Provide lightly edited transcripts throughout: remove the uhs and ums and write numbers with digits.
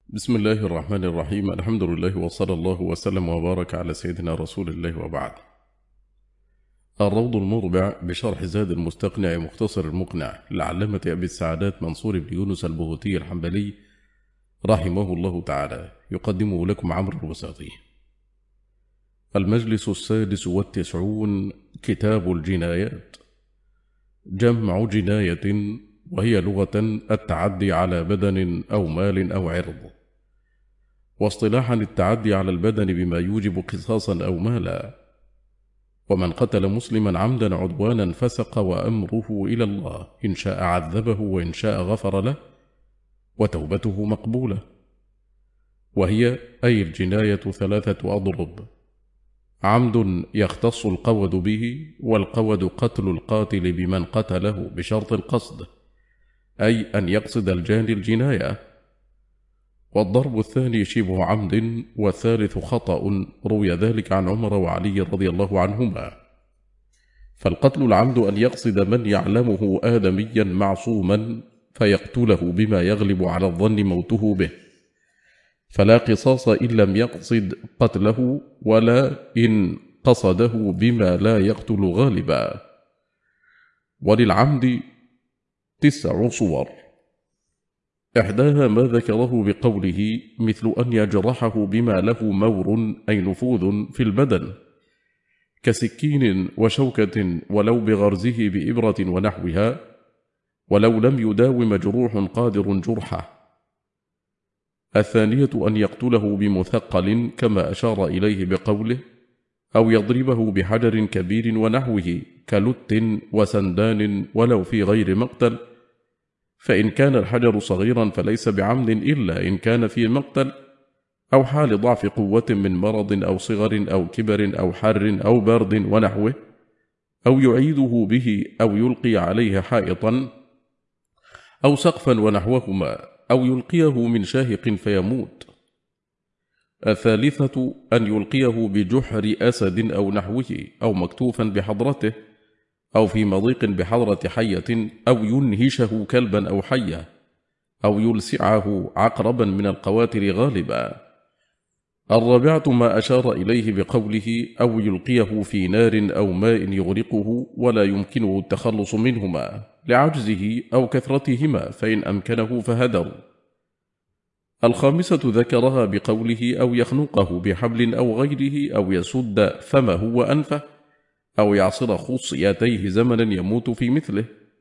بسم الله الرحمن الرحيم. الحمد لله وصلى الله وسلم وبارك على سيدنا رسول الله وبعد. الروض المربع بشرح زاد المستقنع مختصر المقنع لعلامة أبي السعادات منصور بن يونس البهوتي الحنبلي رحمه الله تعالى، يقدمه لكم عمرو الوساطي. المجلس 96، كتاب الجنايات. جمع جناية، وهي لغة التعدي على بدن أو مال أو عرض، واصطلاحا التعدي على البدن بما يوجب قصاصا أو مالا. ومن قتل مسلما عمدا عدوانا فسق وأمره إلى الله، إن شاء عذبه وإن شاء غفر له، وتوبته مقبولة. وهي أي الجناية 3 أضرب: عمد يختص القود به، والقود قتل القاتل بمن قتله بشرط القصد، أي أن يقصد الجاني الجناية. والضرب الثاني شبه عمد، والثالث خطأ، روي ذلك عن عمر وعلي رضي الله عنهما. فالقتل العمد أن يقصد من يعلمه آدميا معصوما فيقتله بما يغلب على الظن موته به، فلا قصاص إن لم يقصد قتله، ولا إن قصده بما لا يقتل غالبا. وللعمد 9 صور، إحداها ما ذكره بقوله: مثل أن يجرحه بما له مور أي نفوذ في البدن، كسكين وشوكة، ولو بغرزه بإبرة ونحوها، ولو لم يداو مجروح قادر جرحه. الثانية أن يقتله بمثقل كما أشار إليه بقوله: أو يضربه بحجر كبير ونحوه، كلت وسندان، ولو في غير مقتل، فإن كان الحجر صغيرا فليس بعمد إلا إن كان في مقتل، أو حال ضعف قوة من مرض أو صغر أو كبر أو حر أو برد ونحوه، أو يعيده به، أو يلقي عليه حائطا أو سقفا ونحوهما، أو يلقيه من شاهق فيموت. الثالثة أن يلقيه بجحر أسد أو نحوه، أو مكتوفا بحضرته، أو في مضيق بحضرة حية، أو ينهشه كلبا أو حية، أو يلسعه عقربا من القواتل غالبا. الرابعة ما أشار إليه بقوله: أو يلقيه في نار أو ماء يغرقه ولا يمكنه التخلص منهما لعجزه أو كثرتهما، فإن أمكنه فهدر. الخامسة ذكرها بقوله: أو يخنقه بحبل أو غيره، أو يسد فمه وأنفه، أو يعصر خصيتيه زمنا يموت في مثله.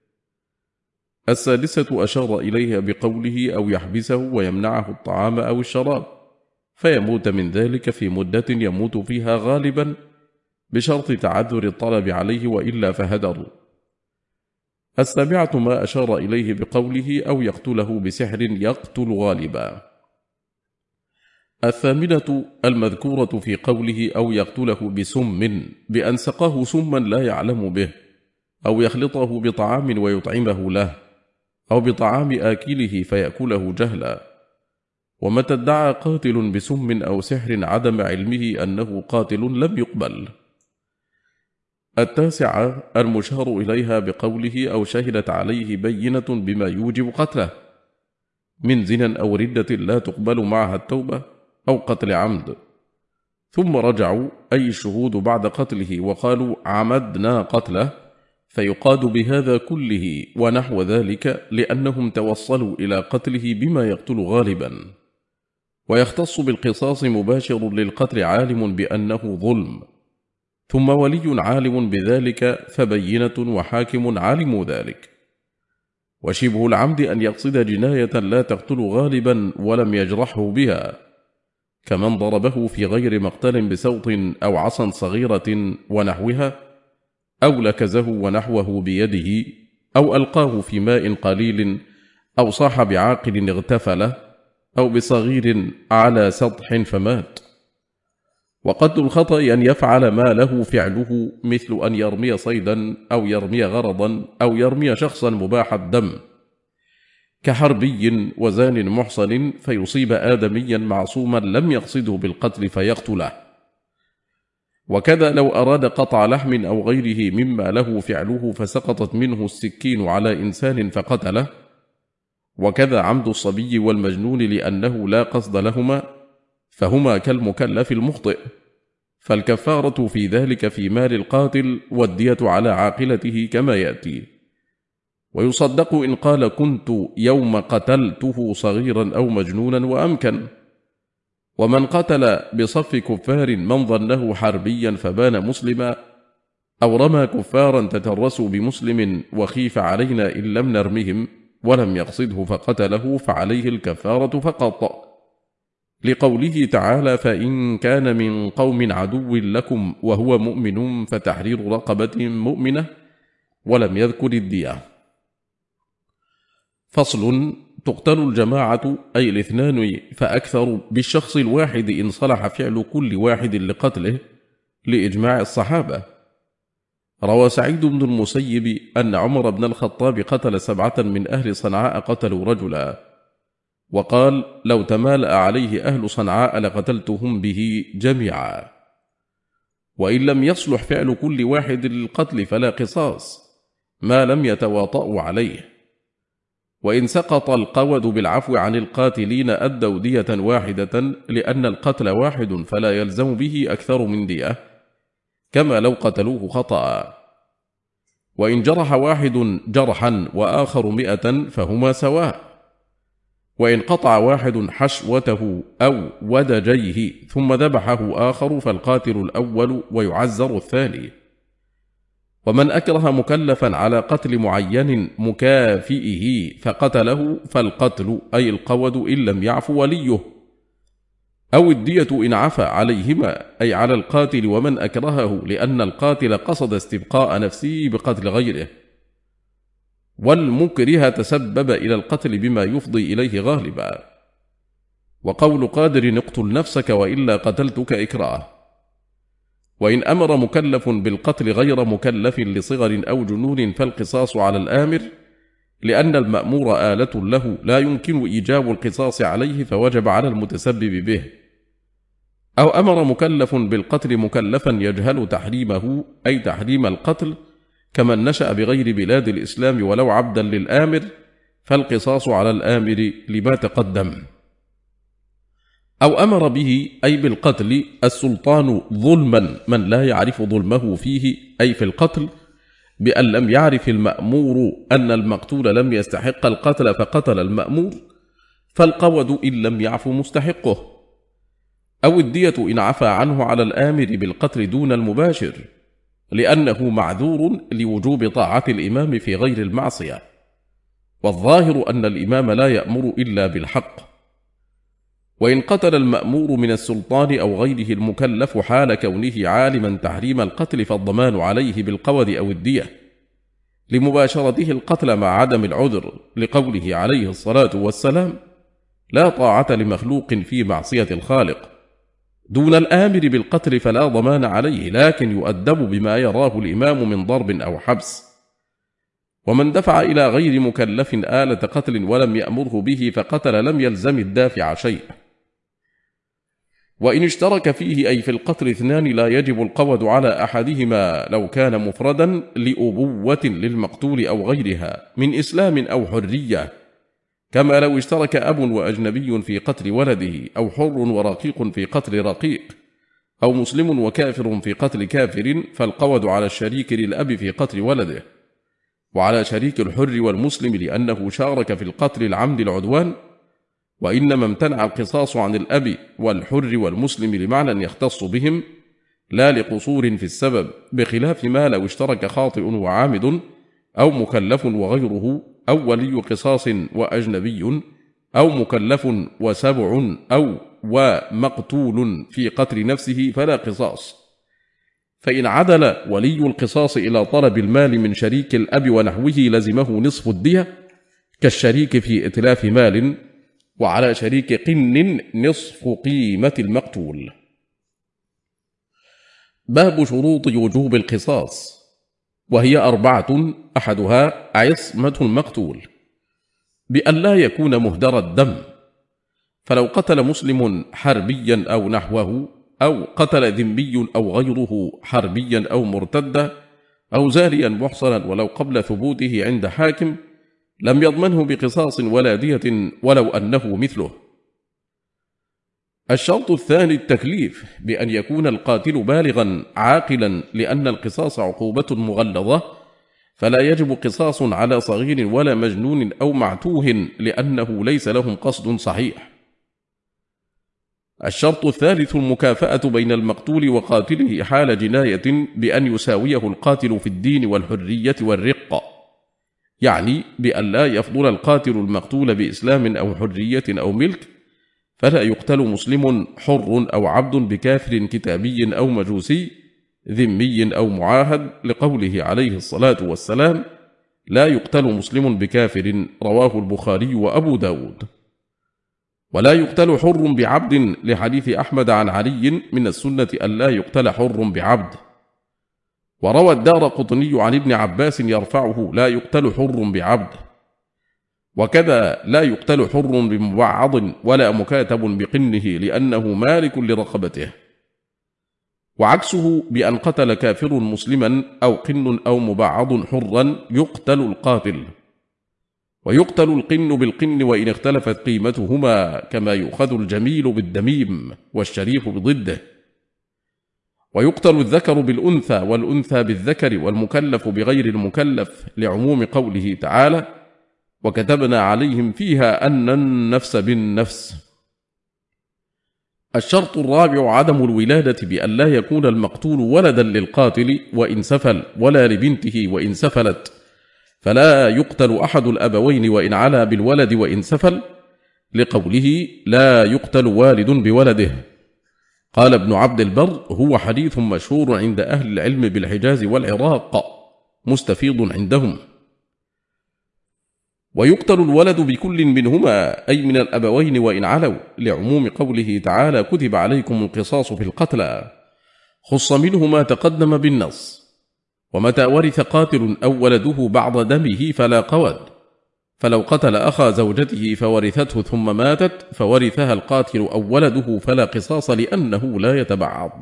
السادسة أشار إليها بقوله: أو يحبسه ويمنعه الطعام أو الشراب، فيموت من ذلك في مدة يموت فيها غالبا، بشرط تعذر الطلب عليه، وإلا فهدر. السابعة ما أشار إليه بقوله: أو يقتله بسحر يقتل غالبا. الثامنة المذكورة في قوله: أو يقتله بسم، بأن سقاه سما لا يعلم به، أو يخلطه بطعام ويطعمه له، أو بطعام آكله فيأكله جهلا. ومتى ادعى قاتل بسم أو سحر عدم علمه أنه قاتل لم يقبل. التاسعة المشار إليها بقوله: أو شهدت عليه بينة بما يوجب قتله، من زنا أو ردة لا تقبل معها التوبة، أو قتل عمد، ثم رجعوا أي الشهود بعد قتله وقالوا: عمدنا قتله، فيقاد بهذا كله ونحو ذلك، لأنهم توصلوا إلى قتله بما يقتل غالبا. ويختص بالقصاص مباشر للقتل عالم بأنه ظلم، ثم ولي عالم بذلك، فبينة وحاكم علموا ذلك. وشبه العمد أن يقصد جناية لا تقتل غالبا ولم يجرحه بها، كمن ضربه في غير مقتل بسوط أو عصا صغيرة ونحوها، أو لكزه ونحوه بيده، أو ألقاه في ماء قليل، أو صاح بعاقل اغتفله، أو بصغير على سطح فمات. وقتل الخطأ أن يفعل ما له فعله، مثل أن يرمي صيدا، أو يرمي غرضا، أو يرمي شخصا مباح الدم، كحربي وزان محصن، فيصيب آدميا معصوما لم يقصده بالقتل فيقتله. وكذا لو أراد قطع لحم أو غيره مما له فعله، فسقطت منه السكين على إنسان فقتله، وكذا عمد الصبي والمجنون لأنه لا قصد لهما، فهما كالمكلف المخطئ، فالكفارة في ذلك في مال القاتل والدية على عاقلته كما يأتي. ويصدق إن قال كنت يوم قتلته صغيرا أو مجنونا وأمكن. ومن قتل بصف كفار من ظنه حربيا فبان مسلما، أو رمى كفارا تترسوا بمسلم وخيف علينا إن لم نرمهم ولم يقصده فقتله فعليه الكفارة فقط، لقوله تعالى فإن كان من قوم عدو لكم وهو مؤمن فتحرير رقبة مؤمنة، ولم يذكر الدية. فصل: تقتل الجماعة أي الاثنان فأكثر بالشخص الواحد إن صلح فعل كل واحد لقتله لإجماع الصحابة. روى سعيد بن المسيب أن عمر بن الخطاب قتل 7 من أهل صنعاء قتلوا رجلا، وقال لو تمالأ عليه أهل صنعاء لقتلتهم به جميعا. وإن لم يصلح فعل كل واحد للقتل فلا قصاص ما لم يتواطؤوا عليه. وإن سقط القود بالعفو عن القاتلين أدوا دية واحدة، لأن القتل واحد فلا يلزم به أكثر من دية، كما لو قتلوه خطأ. وإن جرح واحد جرحا وآخر 100 فهما سواء. وإن قطع واحد حشوته أو ودجيه ثم ذبحه آخر فالقاتل الأول ويعزر الثاني. ومن أكره مكلفا على قتل معين مكافئه فقتله فالقتل أي القود إن لم يعف وليه، أو الدية إن عفى عليهما أي على القاتل ومن أكرهه، لأن القاتل قصد استبقاء نفسه بقتل غيره، والمكره تسبب إلى القتل بما يفضي إليه غالبا. وقول قادر اقتل نفسك وإلا قتلتك إكراه. وإن أمر مكلف بالقتل غير مكلف لصغر أو جنون فالقصاص على الآمر، لأن المأمور آلة له لا يمكن إيجاب القصاص عليه فوجب على المتسبب به. أو أمر مكلف بالقتل مكلفا يجهل تحريمه أي تحريم القتل، كمن نشأ بغير بلاد الإسلام ولو عبدا للآمر، فالقصاص على الآمر لما تقدم. أو أمر به أي بالقتل السلطان ظلما من لا يعرف ظلمه فيه أي في القتل، بأن لم يعرف المأمور أن المقتول لم يستحق القتل فقتل المأمور، فالقود إن لم يعف مستحقه. أو الدية إن عفى عنه على الآمر بالقتل دون المباشر، لأنه معذور لوجوب طاعة الإمام في غير المعصية، والظاهر أن الإمام لا يأمر إلا بالحق. وإن قتل المأمور من السلطان أو غيره المكلف حال كونه عالما تحريم القتل فالضمان عليه بالقود أو الدية، لمباشرته القتل مع عدم العذر، لقوله عليه الصلاة والسلام لا طاعة لمخلوق في معصية الخالق. دون الآمر بالقتل فلا ضمان عليه، لكن يؤدب بما يراه الإمام من ضرب أو حبس. ومن دفع إلى غير مكلف آلة قتل ولم يأمره به فقتل لم يلزم الدافع شيء. وإن اشترك فيه أي في القتل 2 لا يجب القود على أحدهما لو كان مفردا لأبوة للمقتول أو غيرها من إسلام أو حرية، كما لو اشترك أب وأجنبي في قتل ولده، أو حر ورقيق في قتل رقيق، أو مسلم وكافر في قتل كافر، فالقود على الشريك للأب في قتل ولده، وعلى شريك الحر والمسلم لأنه شارك في القتل العمد العدوان. وإنما امتنع القصاص عن الأب والحر والمسلم لمعنى يختص بهم لا لقصور في السبب، بخلاف ما لو اشترك خاطئ وعامد أو مكلف وغيره، أو ولي قصاص وأجنبي، أو مكلف و7 أو ومقتول في قتل نفسه فلا قصاص. فإن عدل ولي القصاص إلى طلب المال من شريك الأب ونحوه لزمه نصف الدية كالشريك في إتلاف مال، وعلى شريك قن نصف قيمة المقتول. باب شروط وجوب القصاص، وهي 4: أحدها عصمة المقتول، بأن لا يكون مهدر الدم، فلو قتل مسلم حربيا أو نحوه، أو قتل ذمي أو غيره حربيا أو مرتدا، أو زانيا محصنا ولو قبل ثبوته عند حاكم، لم يضمنه بقصاص ولا دية ولو أنه مثله. الشرط الثاني التكليف بأن يكون القاتل بالغا عاقلا، لأن القصاص عقوبة مغلظة، فلا يجب قصاص على صغير ولا مجنون أو معتوه، لأنه ليس لهم قصد صحيح. الشرط الثالث المكافأة بين المقتول وقاتله حال جناية، بأن يساويه القاتل في الدين والحرية والرق، يعني بأن لا يفضل القاتل المقتول بإسلام أو حرية أو ملك، فلا يقتل مسلم حر أو عبد بكافر كتابي أو مجوسي ذمي أو معاهد، لقوله عليه الصلاة والسلام: لا يقتل مسلم بكافر، رواه البخاري وأبو داود. ولا يقتل حر بعبد، لحديث أحمد عن علي: من السنة أن لا يقتل حر بعبد. وروى الدارقطني عن ابن عباس يرفعه: لا يقتل حر بعبد. وكذا لا يقتل حر بمبعض ولا مكاتب بقنه، لأنه مالك لرقبته. وعكسه بأن قتل كافر مسلما أو قن أو مبعض حرا يقتل القاتل. ويقتل القن بالقن وإن اختلفت قيمتهما، كما يؤخذ الجميل بالدميم والشريف بضده. ويقتل الذكر بالأنثى والأنثى بالذكر والمكلف بغير المكلف، لعموم قوله تعالى: وكتبنا عليهم فيها أن النفس بالنفس. الشرط الرابع عدم الولادة، بأن لا يكون المقتول ولدا للقاتل وإن سفل، ولا لبنته وإن سفلت، فلا يقتل أحد الأبوين وإن علا بالولد وإن سفل، لقوله: لا يقتل والد بولده. قال ابن عبد البر: هو حديث مشهور عند أهل العلم بالحجاز والعراق، مستفيض عندهم. ويقتل الولد بكل منهما، أي من الأبوين وإن علوا، لعموم قوله تعالى: كتب عليكم القصاص في القتلى، خص منه ما تقدم بالنص. ومتى ورث قاتل أو ولده بعض دمه فلا قود، فلو قتل أخا زوجته فورثته ثم ماتت فورثها القاتل أو ولده فلا قصاص، لأنه لا يتبعض.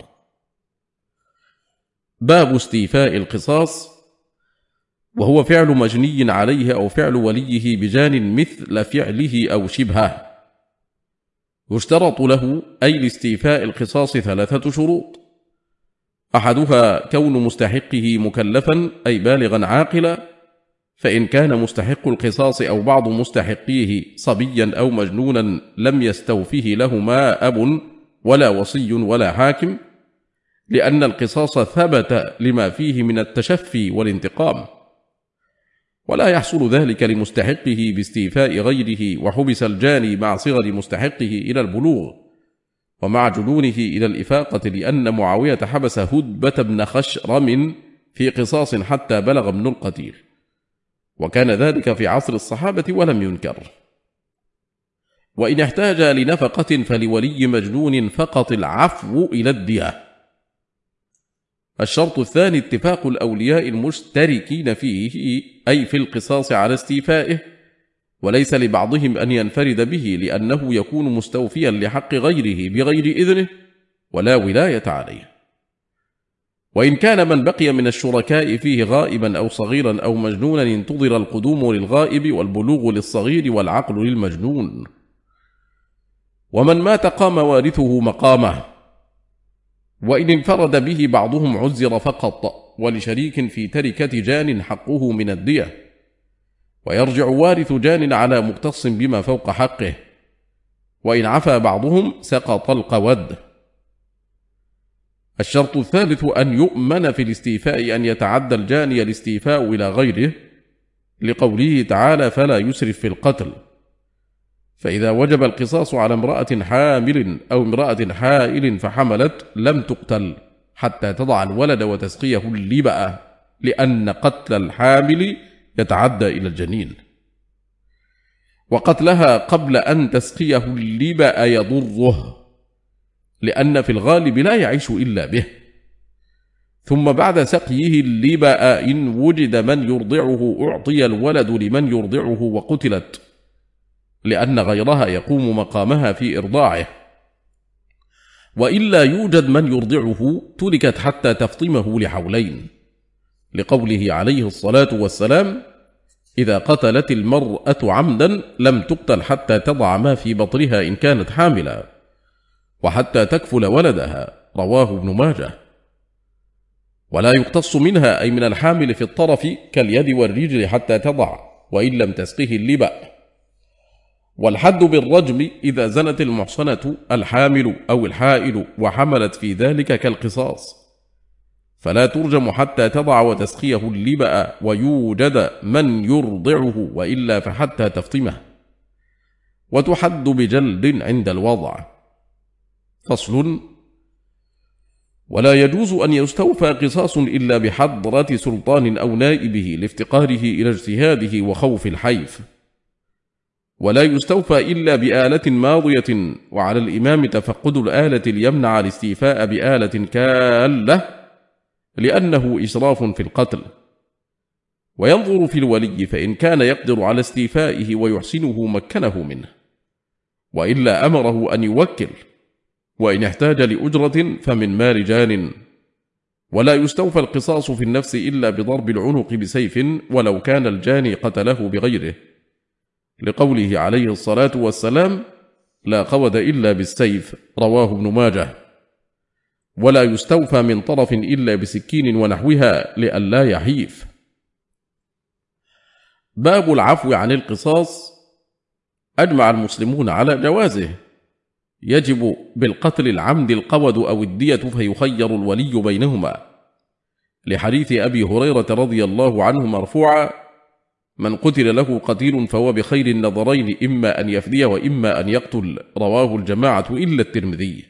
باب استيفاء القصاص، وهو فعل مجني عليه أو فعل وليه بجان مثل فعله أو شبهه. يشترط له أي لاستيفاء القصاص 3 شروط: أحدها كون مستحقه مكلفا أي بالغا عاقلا، فإن كان مستحق القصاص أو بعض مستحقيه صبيا أو مجنونا لم يستوفه لهما أب ولا وصي ولا حاكم، لأن القصاص ثبت لما فيه من التشفي والانتقام، ولا يحصل ذلك لمستحقه باستيفاء غيره، وحبس الجاني مع صغر مستحقه إلى البلوغ ومع جنونه إلى الإفاقة، لأن معاوية حبس هدبة بن خشرم في قصاص حتى بلغ ابن القتيل، وكان ذلك في عصر الصحابة ولم ينكر. وإن احتاج لنفقة فلولي مجنون فقط العفو إلى الدية. الشرط الثاني اتفاق الأولياء المشتركين فيه، أي في القصاص، على استيفائه، وليس لبعضهم أن ينفرد به، لأنه يكون مستوفيا لحق غيره بغير إذنه ولا ولاية عليه. وإن كان من بقي من الشركاء فيه غائبا أو صغيرا أو مجنونا انتظر القدوم للغائب والبلوغ للصغير والعقل للمجنون. ومن مات قام وارثه مقامه، وإن انفرد به بعضهم عزر فقط، ولشريك في تركة جان حقه من الدية، ويرجع وارث جان على مقتص بما فوق حقه، وإن عفى بعضهم سقط القود. الشرط الثالث أن يؤمن في الاستيفاء أن يتعدى الجاني الاستيفاء إلى غيره، لقوله تعالى: فلا يسرف في القتل. فإذا وجب القصاص على امرأة حامل أو امرأة حائل فحملت لم تقتل حتى تضع الولد وتسقيه اللبأ، لأن قتل الحامل يتعدى إلى الجنين، وقتلها قبل أن تسقيه اللبأ يضره، لأن في الغالب لا يعيش إلا به. ثم بعد سقيه اللبأ إن وجد من يرضعه أعطي الولد لمن يرضعه وقتلت، لأن غيرها يقوم مقامها في إرضاعه، وإلا يوجد من يرضعه تركت حتى تفطمه لحولين، لقوله عليه الصلاة والسلام: إذا قتلت المرأة عمدا لم تقتل حتى تضع ما في بطنها إن كانت حاملا، وحتى تكفل ولدها، رواه ابن ماجه. ولا يقتص منها أي من الحامل في الطرف كاليد والرجل حتى تضع، وإن لم تسقه اللبأ. والحد بالرجم إذا زنت المحصنة الحامل أو الحائل وحملت في ذلك كالقصاص، فلا ترجم حتى تضع وتسقيه اللبأ ويوجد من يرضعه، وإلا فحتى تفطمه، وتحد بجلد عند الوضع. فصل: ولا يجوز أن يستوفى قصاص إلا بحضرة سلطان أو نائبه لافتقاره إلى اجتهاده وخوف الحيف، ولا يستوفى إلا بآلة ماضية، وعلى الإمام تفقد الآلة ليمنع الاستيفاء بآلة كالة، لأنه إسراف في القتل. وينظر في الولي، فإن كان يقدر على استيفائه ويحسنه مكنه منه، وإلا أمره أن يوكل، وإن احتاج لأجرة فمن مال جان. ولا يستوفى القصاص في النفس إلا بضرب العنق بسيف، ولو كان الجاني قتله بغيره، لقوله عليه الصلاة والسلام: لا قود إلا بالسيف، رواه ابن ماجه. ولا يستوفى من طرف إلا بسكين ونحوها لئلا يحيف. باب العفو عن القصاص. أجمع المسلمون على جوازه. يجب بالقتل العمد القود أو الدية، فيخير الولي بينهما، لحديث أبي هريرة رضي الله عنه مرفوعا: من قتل له قتيل فهو بخير النظرين، إما أن يفدي وإما أن يقتل، رواه الجماعة إلا الترمذي.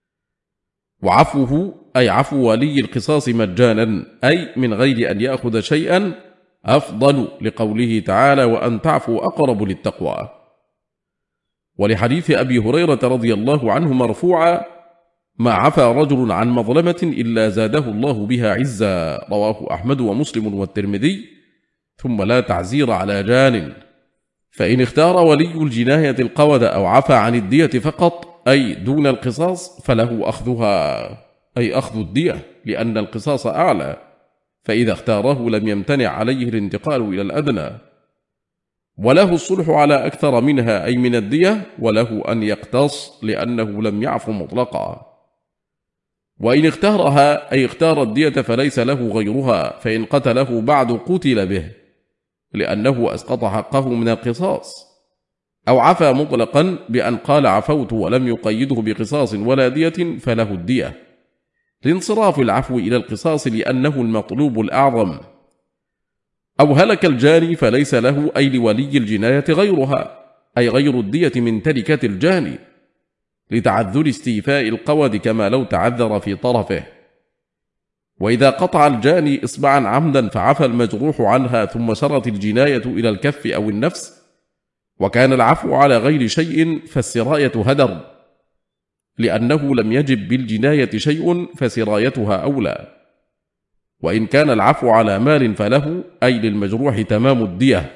وعفوه أي عفو ولي القصاص مجانا، أي من غير أن يأخذ شيئا، أفضل، لقوله تعالى: وأن تعفوا أقرب للتقوى. ولحديث أبي هريرة رضي الله عنه مرفوعا: ما عفى رجل عن مظلمة إلا زاده الله بها عزا، رواه أحمد ومسلم والترمذي. ثم لا تعزير على جان، فإن اختار ولي الجناية القود أو عفى عن الدية فقط، أي دون القصاص، فله أخذها، أي أخذ الدية، لأن القصاص أعلى، فإذا اختاره لم يمتنع عليه الانتقال إلى الأدنى. وله الصلح على أكثر منها، أي من الدية، وله أن يقتص لأنه لم يعف مطلقا. وإن اختارها، أي اختار الدية، فليس له غيرها، فإن قتله بعد قتل به، لأنه أسقط حقه من القصاص. أو عفى مطلقا بأن قال عفوت ولم يقيده بقصاص ولا دية، فله الدية، لانصراف العفو إلى القصاص لأنه المطلوب الأعظم. أو هلك الجاني فليس له، أي لولي الجناية، غيرها، أي غير الدية من تركة الجاني، لتعذر استيفاء القود كما لو تعذر في طرفه. وإذا قطع الجاني إصبعا عمدا فعفى المجروح عنها، ثم سرت الجناية إلى الكف أو النفس، وكان العفو على غير شيء، فالسراية هدر، لأنه لم يجب بالجناية شيء، فسرايتها أولى. وإن كان العفو على مال فله، أي للمجروح، تمام الدية،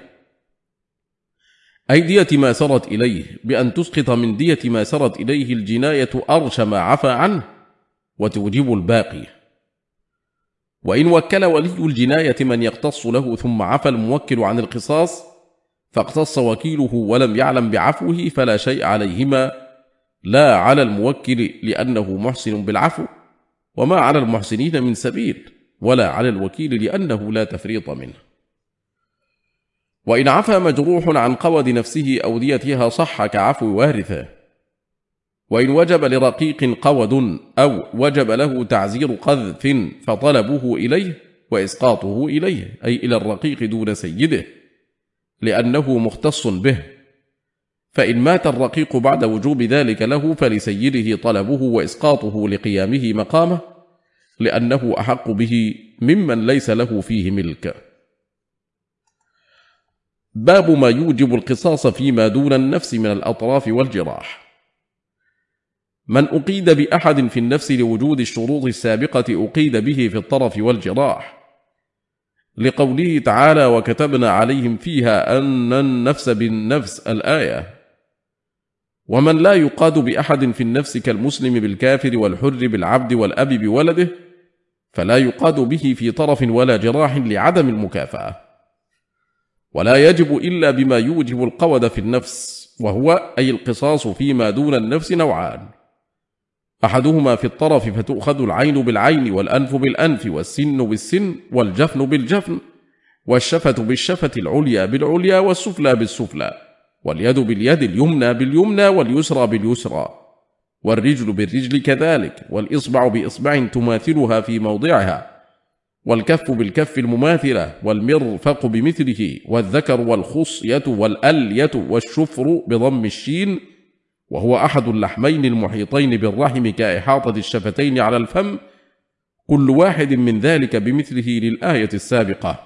أي دية ما سرت إليه، بأن تسقط من دية ما سرت إليه الجناية أرش ما عفى عنه، وتوجب الباقي. وإن وكل ولي الجناية من يقتص له، ثم عفى الموكل عن القصاص، فاقتص وكيله ولم يعلم بعفوه، فلا شيء عليهما، لا على الموكل لأنه محسن بالعفو، وما على المحسنين من سبيل، ولا على الوكيل لأنه لا تفريط منه. وإن عفى مجروح عن قود نفسه أو ديتها صح كعفو وارثه. وإن وجب لرقيق قود أو وجب له تعزير قذف، فطلبه إليه وإسقاطه إليه، أي إلى الرقيق دون سيده، لأنه مختص به. فإن مات الرقيق بعد وجوب ذلك له، فلسيده طلبه وإسقاطه لقيامه مقامه، لأنه أحق به ممن ليس له فيه ملك. باب ما يوجب القصاص فيما دون النفس من الأطراف والجراح. من أقيد بأحد في النفس لوجود الشروط السابقة أقيد به في الطرف والجراح، لقوله تعالى: وكتبنا عليهم فيها أن النفس بالنفس، الآية. ومن لا يقاد بأحد في النفس كالمسلم بالكافر والحر بالعبد والأب بولده، فلا يقاد به في طرف ولا جراح لعدم المكافأة. ولا يجب إلا بما يوجب القود في النفس، وهو أي القصاص فيما دون النفس نوعان: أحدهما في الطرف فتؤخذ العين بالعين والأنف بالأنف والسن بالسن والجفن بالجفن والشفة بالشفة العليا بالعليا والسفلى بالسفلى واليد باليد اليمنى باليمنى واليسرى باليسرى والرجل بالرجل كذلك والإصبع بإصبع تماثلها في موضعها والكف بالكف المماثلة والمرفق بمثله والذكر والخصية والألية والشفر بضم الشين، وهو أحد اللحمين المحيطين بالرحم كإحاطة الشفتين على الفم، كل واحد من ذلك بمثله للآية السابقة.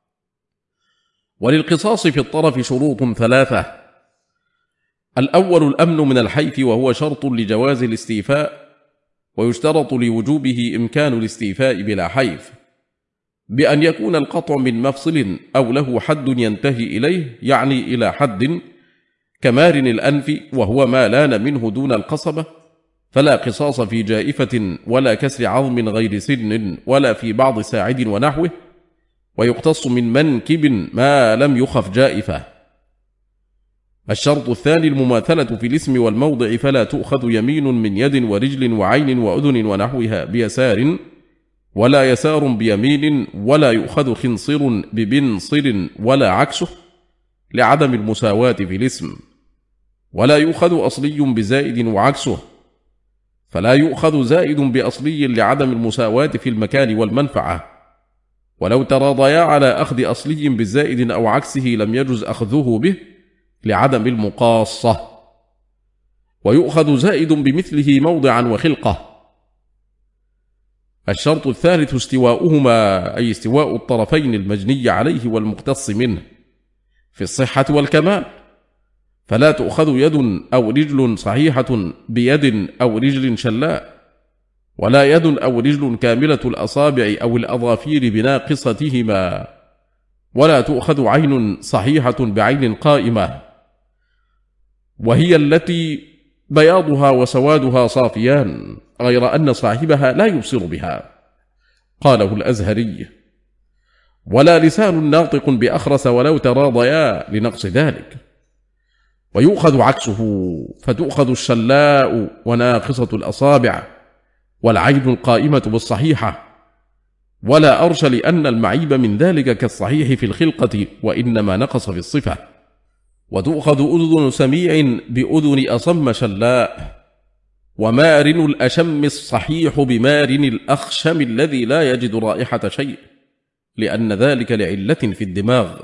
وللقصاص في الطرف شروط ثلاثة: الأول الأمن من الحيف، وهو شرط لجواز الاستيفاء، ويشترط لوجوبه إمكان الاستيفاء بلا حيف، بأن يكون القطع من مفصل أو له حد ينتهي إليه، يعني إلى حد كمارن الأنف، وهو ما لان منه دون القصبة، فلا قصاص في جائفة ولا كسر عظم غير سن ولا في بعض ساعد ونحوه، ويقتص من منكب ما لم يخف جائفة. الشرط الثاني المماثلة في الاسم والموضع، فلا تؤخذ يمين من يد ورجل وعين وأذن ونحوها بيسار، ولا يسار بيمين، ولا يؤخذ خنصر ببنصر ولا عكسه لعدم المساواة في الاسم، ولا يؤخذ أصلي بزائد وعكسه، فلا يؤخذ زائد بأصلي لعدم المساواة في المكان والمنفعة، ولو تراضيا على أخذ أصلي بالزائد أو عكسه لم يجز أخذه به لعدم المقاصة، ويؤخذ زائد بمثله موضعا وخلقة. الشرط الثالث استواؤهما، أي استواء الطرفين المجني عليه والمقتص منه في الصحة والكمال، فلا تؤخذ يد أو رجل صحيحة بيد أو رجل شلاء، ولا يد أو رجل كاملة الأصابع أو الأظافير بناقصتهما، ولا تؤخذ عين صحيحة بعين قائمة، وهي التي بياضها وسوادها صافيان، غير أن صاحبها لا يبصر بها. قاله الأزهري: ولا لسان ناطق بأخرس ولو تراضيا لنقص ذلك. ويؤخذ عكسه، فتؤخذ الشلاء وناقصة الأصابع والعين القائمة بالصحيحة، ولا أرش لأن المعيب من ذلك كالصحيح في الخلقة، وإنما نقص في الصفة. وتؤخذ أذن سميع بأذن أصم شلاء، ومارن الأشم الصحيح بمارن الأخشم الذي لا يجد رائحة شيء، لأن ذلك لعلة في الدماغ.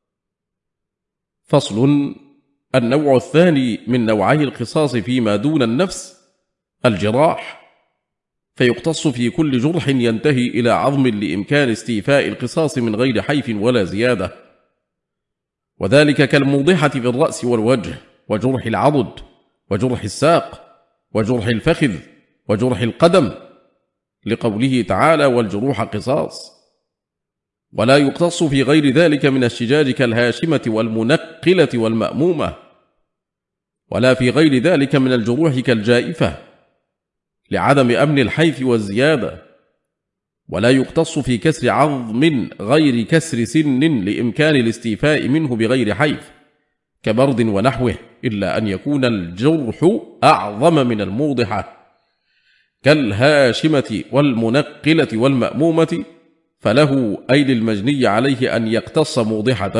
فصل: النوع الثاني من نوعي القصاص فيما دون النفس الجراح، فيقتص في كل جرح ينتهي إلى عظم لإمكان استيفاء القصاص من غير حيف ولا زيادة، وذلك كالموضحة في الرأس والوجه، وجرح العضد، وجرح الساق، وجرح الفخذ، وجرح القدم، لقوله تعالى: والجروح قصاص. ولا يقتص في غير ذلك من الشجاج كالهاشمة والمنقلة والمأمومة، ولا في غير ذلك من الجروح كالجائفة لعدم أمن الحيف والزيادة. ولا يقتص في كسر عظم غير كسر سن لإمكان الاستيفاء منه بغير حيف كبرد ونحوه، إلا أن يكون الجرح أعظم من الموضحة كالهاشمة والمنقلة والمأمومة، فله أي للمجني عليه أن يقتص موضحة،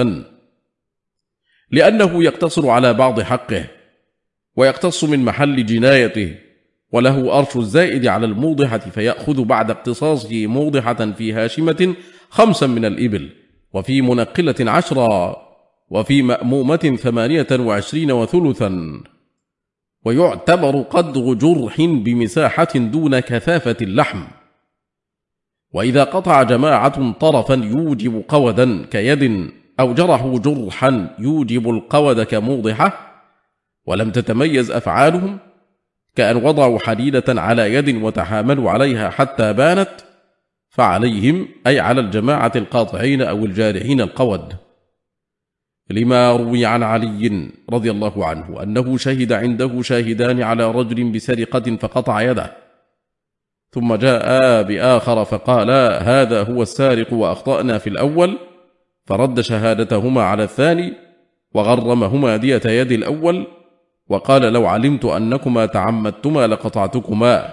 لأنه يقتصر على بعض حقه ويقتص من محل جنايته، وله أرش الزائد على الموضحة، فيأخذ بعد اقتصاصه موضحة في هاشمة 5 من الإبل، وفي منقلة 10، وفي مأمومة 28 وثلثا، ويعتبر قدر جرح بمساحة دون كثافة اللحم. وإذا قطع جماعة طرفا يوجب قودا كيد، أو جرحوا جرحا يوجب القود كموضحة، ولم تتميز أفعالهم، كأن وضعوا حديدة على يد وتحاملوا عليها حتى بانت، فعليهم أي على الجماعة القاطعين أو الجارحين القود، لما روي عن علي رضي الله عنه أنه شهد عنده شاهدان على رجل بسرقة فقطع يده، ثم جاء بآخر فقال: هذا هو السارق وأخطأنا في الأول، فرد شهادتهما على الثاني وغرمهما دية يد الأول، وقال: لو علمت أنكما تعمدتما لقطعتكما.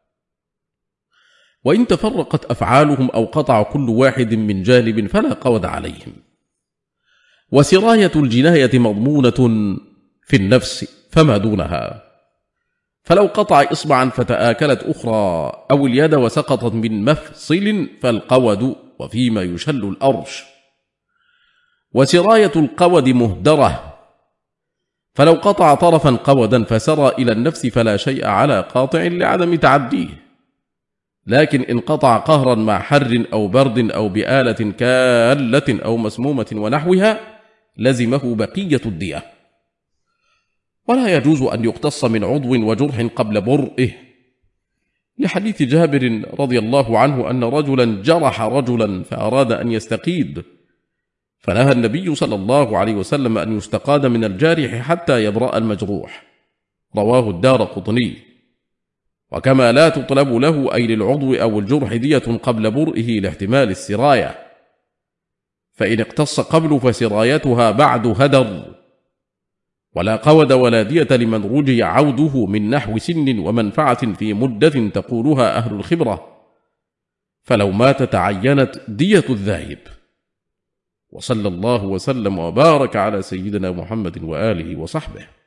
وإن تفرقت أفعالهم أو قطع كل واحد من جانب فلا قود عليهم. وسراية الجناية مضمونة في النفس فما دونها، فلو قطع إصبعا فتآكلت أخرى أو اليد وسقطت من مفصل فالقود، وفيما يشل الأرش. وسراية القود مهدرة، فلو قطع طرفا قودا فسرى إلى النفس فلا شيء على قاطع لعدم تعديه، لكن إن قطع قهرا مع حر أو برد أو بآلة كالة أو مسمومة ونحوها لزمه بقية الدية. ولا يجوز أن يقتص من عضو وجرح قبل برئه، لحديث جابر رضي الله عنه أن رجلا جرح رجلا فأراد أن يستقيد، فنهى النبي صلى الله عليه وسلم أن يستقاد من الجارح حتى يبرأ المجروح، رواه الدارقطني. وكما لا تطلب له أي للعضو أو الجرح دية قبل برئه لاحتمال السراية، فإن اقتص قبل فسرايتها بعد هدر. ولا قود ولا دية لمن رجي عوده من نحو سن ومنفعة في مدة تقولها أهل الخبرة، فلو مات تعينت دية الذاهب. وصلى الله وسلم وبارك على سيدنا محمد وآله وصحبه.